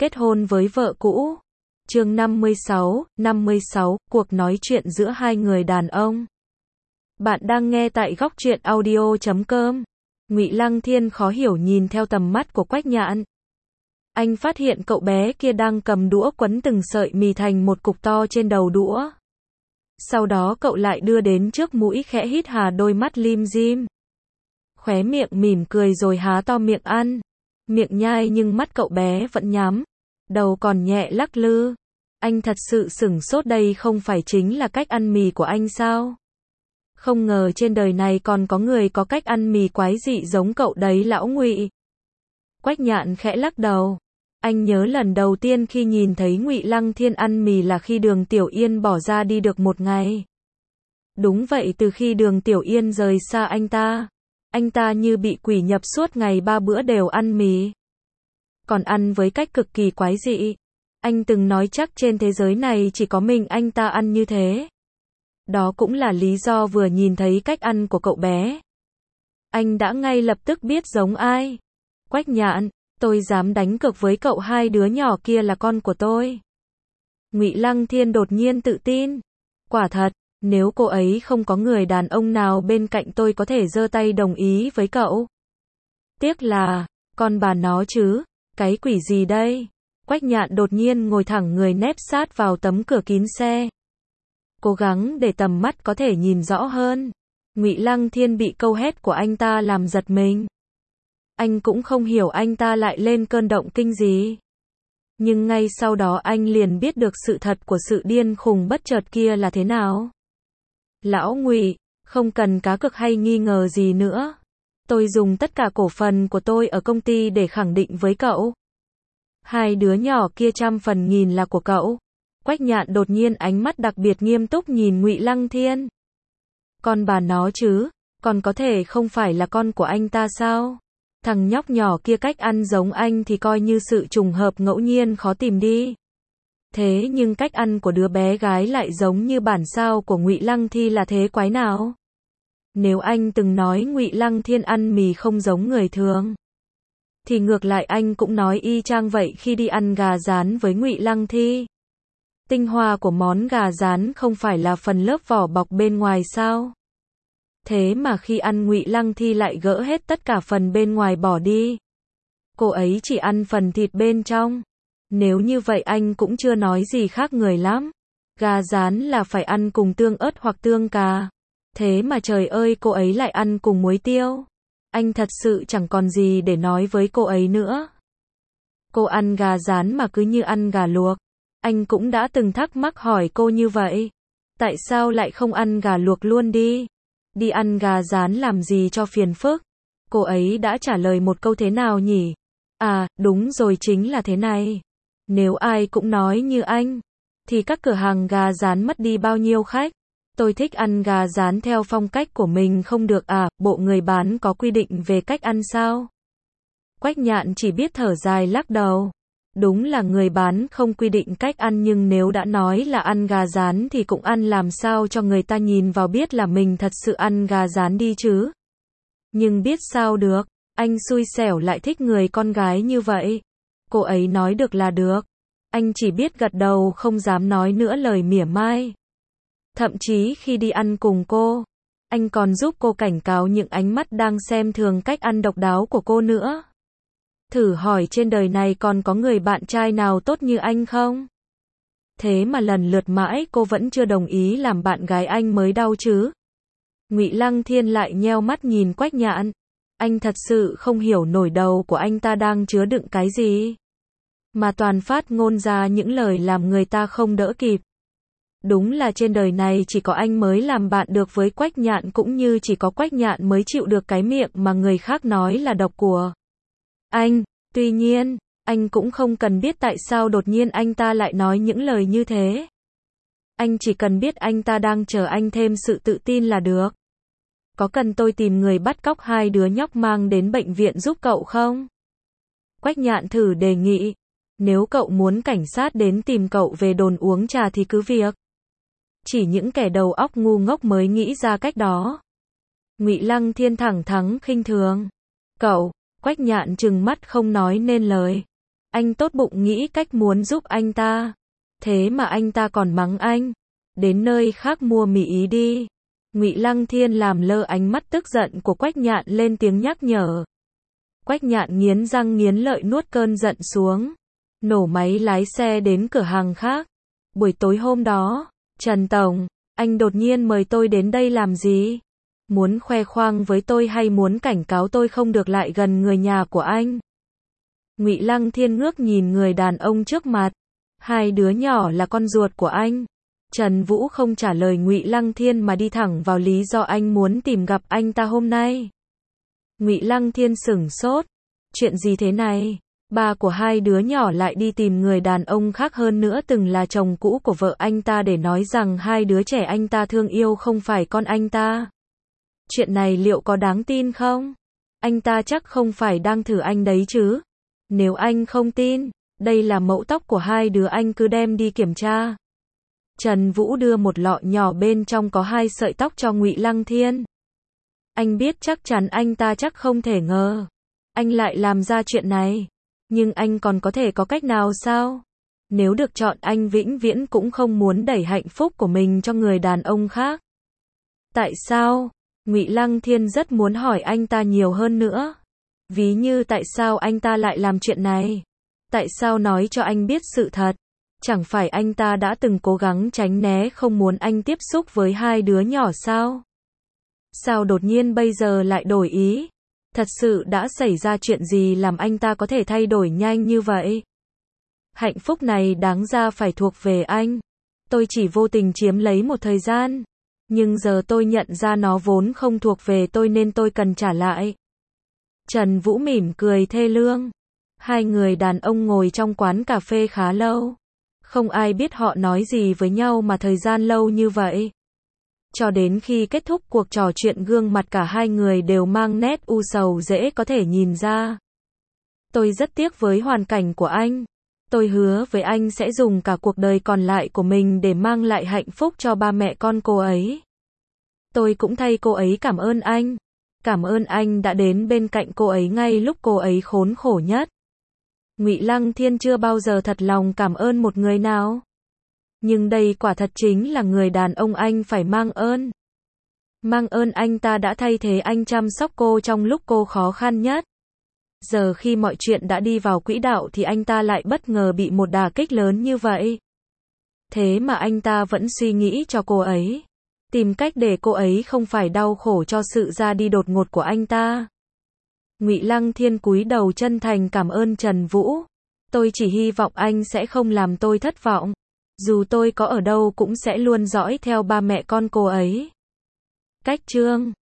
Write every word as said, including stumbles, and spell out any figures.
Kết hôn với vợ cũ. Chương năm mươi sáu, năm mươi sáu, cuộc nói chuyện giữa hai người đàn ông. Bạn đang nghe tại góc truyện audio chấm com. Ngụy Lăng Thiên khó hiểu nhìn theo tầm mắt của Quách Nhạn. Anh phát hiện cậu bé kia đang cầm đũa quấn từng sợi mì thành một cục to trên đầu đũa. Sau đó cậu lại đưa đến trước mũi khẽ hít hà, đôi mắt lim dim. Khóe miệng mỉm cười rồi há to miệng ăn. Miệng nhai nhưng mắt cậu bé vẫn nhắm. Đầu còn nhẹ lắc lư. Anh thật sự sửng sốt, đây không phải chính là cách ăn mì của anh sao? Không ngờ trên đời này còn có người có cách ăn mì quái dị giống cậu đấy lão Ngụy. Quách Nhạn khẽ lắc đầu. Anh nhớ lần đầu tiên khi nhìn thấy Ngụy Lăng Thiên ăn mì là khi Đường Tiểu Yên bỏ ra đi được một ngày. Đúng vậy, từ khi Đường Tiểu Yên rời xa anh ta, anh ta như bị quỷ nhập, suốt ngày ba bữa đều ăn mì. Còn ăn với cách cực kỳ quái dị. Anh từng nói chắc trên thế giới này chỉ có mình anh ta ăn như thế. Đó cũng là lý do vừa nhìn thấy cách ăn của cậu bé, anh đã ngay lập tức biết giống ai. Quách Nhạn, tôi dám đánh cược với cậu hai đứa nhỏ kia là con của tôi. Ngụy Lăng Thiên đột nhiên tự tin. Quả thật, nếu cô ấy không có người đàn ông nào bên cạnh tôi có thể giơ tay đồng ý với cậu. Tiếc là, con bà nó chứ, cái quỷ gì đây? Quách Nhạn đột nhiên ngồi thẳng người, nép sát vào tấm cửa kín xe. Cố gắng để tầm mắt có thể nhìn rõ hơn. Ngụy Lăng Thiên bị câu hét của anh ta làm giật mình. Anh cũng không hiểu anh ta lại lên cơn động kinh gì. Nhưng ngay sau đó anh liền biết được sự thật của sự điên khùng bất chợt kia là thế nào. Lão Ngụy, không cần cá cược hay nghi ngờ gì nữa. Tôi dùng tất cả cổ phần của tôi ở công ty để khẳng định với cậu. Hai đứa nhỏ kia trăm phần nghìn là của cậu. Quách Nhạn đột nhiên ánh mắt đặc biệt nghiêm túc nhìn Ngụy Lăng Thiên. Con bà nó chứ, còn có thể không phải là con của anh ta sao? Thằng nhóc nhỏ kia cách ăn giống anh thì coi như sự trùng hợp ngẫu nhiên khó tìm đi. Thế nhưng cách ăn của đứa bé gái lại giống như bản sao của Ngụy Lăng Thi là thế quái nào? Nếu anh từng nói Ngụy Lăng Thiên ăn mì không giống người thường, thì ngược lại anh cũng nói y chang vậy khi đi ăn gà rán với Ngụy Lăng Thi. Tinh hoa của món gà rán không phải là phần lớp vỏ bọc bên ngoài sao? Thế mà khi ăn Ngụy Lăng Thi lại gỡ hết tất cả phần bên ngoài bỏ đi. Cô ấy chỉ ăn phần thịt bên trong. Nếu như vậy anh cũng chưa nói gì khác người lắm. Gà rán là phải ăn cùng tương ớt hoặc tương cà. Thế mà trời ơi, cô ấy lại ăn cùng muối tiêu. Anh thật sự chẳng còn gì để nói với cô ấy nữa. Cô ăn gà rán mà cứ như ăn gà luộc. Anh cũng đã từng thắc mắc hỏi cô như vậy. Tại sao lại không ăn gà luộc luôn đi? Đi ăn gà rán làm gì cho phiền phức? Cô ấy đã trả lời một câu thế nào nhỉ? À, đúng rồi, chính là thế này. Nếu ai cũng nói như anh, thì các cửa hàng gà rán mất đi bao nhiêu khách. Tôi thích ăn gà rán theo phong cách của mình không được à, bộ người bán có quy định về cách ăn sao? Quách Nhạn chỉ biết thở dài lắc đầu. Đúng là người bán không quy định cách ăn, nhưng nếu đã nói là ăn gà rán thì cũng ăn làm sao cho người ta nhìn vào biết là mình thật sự ăn gà rán đi chứ. Nhưng biết sao được, anh xui xẻo lại thích người con gái như vậy. Cô ấy nói được là được. Anh chỉ biết gật đầu, không dám nói nữa lời mỉa mai. Thậm chí khi đi ăn cùng cô, anh còn giúp cô cảnh cáo những ánh mắt đang xem thường cách ăn độc đáo của cô nữa. Thử hỏi trên đời này còn có người bạn trai nào tốt như anh không? Thế mà lần lượt mãi cô vẫn chưa đồng ý làm bạn gái anh mới đau chứ. Ngụy Lăng Thiên lại nheo mắt nhìn Quách Nhạn. Anh thật sự không hiểu nổi đầu của anh ta đang chứa đựng cái gì, mà toàn phát ngôn ra những lời làm người ta không đỡ kịp. Đúng là trên đời này chỉ có anh mới làm bạn được với Quách Nhạn, cũng như chỉ có Quách Nhạn mới chịu được cái miệng mà người khác nói là độc của anh. Tuy nhiên, anh cũng không cần biết tại sao đột nhiên anh ta lại nói những lời như thế. Anh chỉ cần biết anh ta đang chờ anh thêm sự tự tin là được. Có cần tôi tìm người bắt cóc hai đứa nhóc mang đến bệnh viện giúp cậu không? Quách Nhạn thử đề nghị. Nếu cậu muốn cảnh sát đến tìm cậu về đồn uống trà thì cứ việc. Chỉ những kẻ đầu óc ngu ngốc mới nghĩ ra cách đó. Ngụy Lăng Thiên thẳng thắn khinh thường. Cậu, Quách Nhạn trừng mắt không nói nên lời. Anh tốt bụng nghĩ cách muốn giúp anh ta. Thế mà anh ta còn mắng anh. Đến nơi khác mua mì ý đi. Ngụy Lăng Thiên làm lơ ánh mắt tức giận của Quách Nhạn lên tiếng nhắc nhở. Quách Nhạn nghiến răng nghiến lợi nuốt cơn giận xuống. Nổ máy lái xe đến cửa hàng khác. Buổi tối hôm đó, Trần Tổng, anh đột nhiên mời tôi đến đây làm gì? Muốn khoe khoang với tôi hay muốn cảnh cáo tôi không được lại gần người nhà của anh? Ngụy Lăng Thiên ngước nhìn người đàn ông trước mặt. Hai đứa nhỏ là con ruột của anh. Trần Vũ không trả lời Ngụy Lăng Thiên mà đi thẳng vào lý do anh muốn tìm gặp anh ta hôm nay. Ngụy Lăng Thiên sửng sốt. Chuyện gì thế này? Ba của hai đứa nhỏ lại đi tìm người đàn ông khác hơn nữa từng là chồng cũ của vợ anh ta để nói rằng hai đứa trẻ anh ta thương yêu không phải con anh ta. Chuyện này liệu có đáng tin không? Anh ta chắc không phải đang thử anh đấy chứ? Nếu anh không tin, đây là mẫu tóc của hai đứa anh cứ đem đi kiểm tra. Trần Vũ đưa một lọ nhỏ bên trong có hai sợi tóc cho Ngụy Lăng Thiên. Anh biết chắc chắn anh ta chắc không thể ngờ anh lại làm ra chuyện này. Nhưng anh còn có thể có cách nào sao? Nếu được chọn anh vĩnh viễn cũng không muốn đẩy hạnh phúc của mình cho người đàn ông khác. Tại sao? Ngụy Lăng Thiên rất muốn hỏi anh ta nhiều hơn nữa. Ví như tại sao anh ta lại làm chuyện này? Tại sao nói cho anh biết sự thật? Chẳng phải anh ta đã từng cố gắng tránh né không muốn anh tiếp xúc với hai đứa nhỏ sao? Sao đột nhiên bây giờ lại đổi ý? Thật sự đã xảy ra chuyện gì làm anh ta có thể thay đổi nhanh như vậy? Hạnh phúc này đáng ra phải thuộc về anh. Tôi chỉ vô tình chiếm lấy một thời gian. Nhưng giờ tôi nhận ra nó vốn không thuộc về tôi nên tôi cần trả lại. Trần Vũ mỉm cười thê lương. Hai người đàn ông ngồi trong quán cà phê khá lâu. Không ai biết họ nói gì với nhau mà thời gian lâu như vậy. Cho đến khi kết thúc cuộc trò chuyện gương mặt cả hai người đều mang nét u sầu dễ có thể nhìn ra. Tôi rất tiếc với hoàn cảnh của anh. Tôi hứa với anh sẽ dùng cả cuộc đời còn lại của mình để mang lại hạnh phúc cho ba mẹ con cô ấy. Tôi cũng thay cô ấy cảm ơn anh. Cảm ơn anh đã đến bên cạnh cô ấy ngay lúc cô ấy khốn khổ nhất. Ngụy Lăng Thiên chưa bao giờ thật lòng cảm ơn một người nào. Nhưng đây quả thật chính là người đàn ông anh phải mang ơn. Mang ơn anh ta đã thay thế anh chăm sóc cô trong lúc cô khó khăn nhất. Giờ khi mọi chuyện đã đi vào quỹ đạo thì anh ta lại bất ngờ bị một đả kích lớn như vậy. Thế mà anh ta vẫn suy nghĩ cho cô ấy. Tìm cách để cô ấy không phải đau khổ cho sự ra đi đột ngột của anh ta. Ngụy Lăng Thiên cúi đầu chân thành cảm ơn Trần Vũ. Tôi chỉ hy vọng anh sẽ không làm tôi thất vọng. Dù tôi có ở đâu cũng sẽ luôn dõi theo ba mẹ con cô ấy. Cách chương